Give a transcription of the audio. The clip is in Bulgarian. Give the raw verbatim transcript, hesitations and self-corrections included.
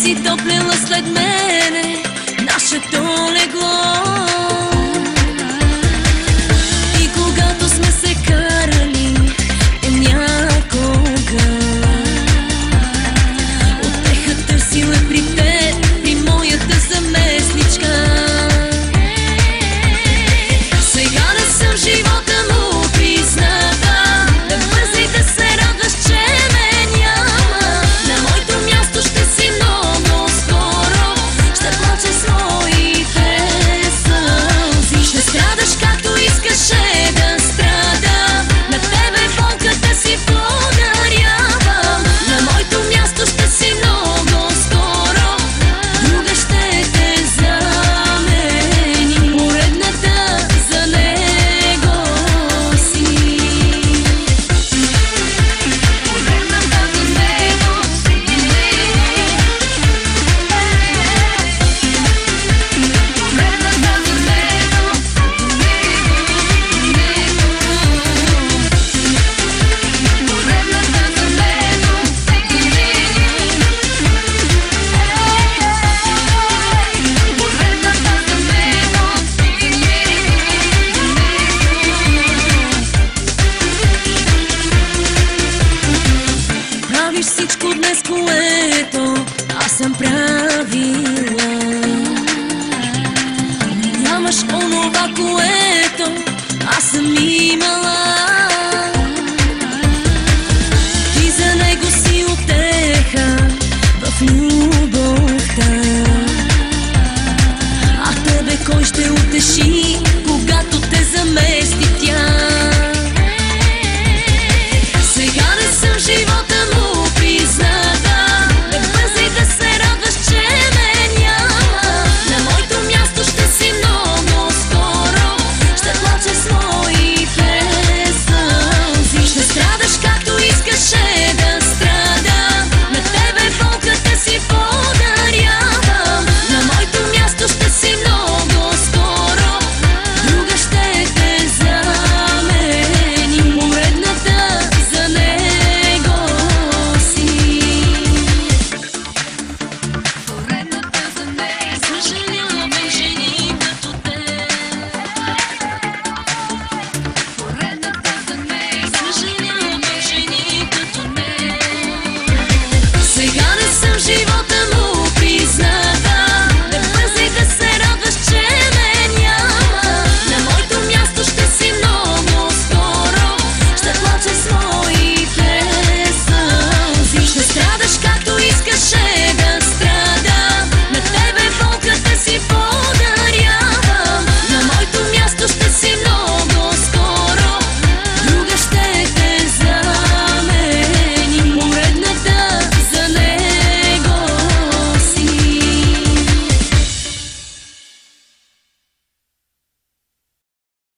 си топлила след мене нашето легло. И когато сме се карали някога, утеха търсила при теб, при моята заместничка. Сега не съм живота му призната, да бързи да се радваш, че ме няма. На моето място ще си много скоро, ще плачеш с моите сълзи. Ще страдаш както искаше да страда, на тебе болката си подарявам. На моето място ще си много скоро, друга ще те замени. Поредната за него си. Поредната за него си. Поредната за него. Поредната за него. Поредната за него. Правиш всичко днес, което аз съм правила. Нямаш онова, което аз съм имала.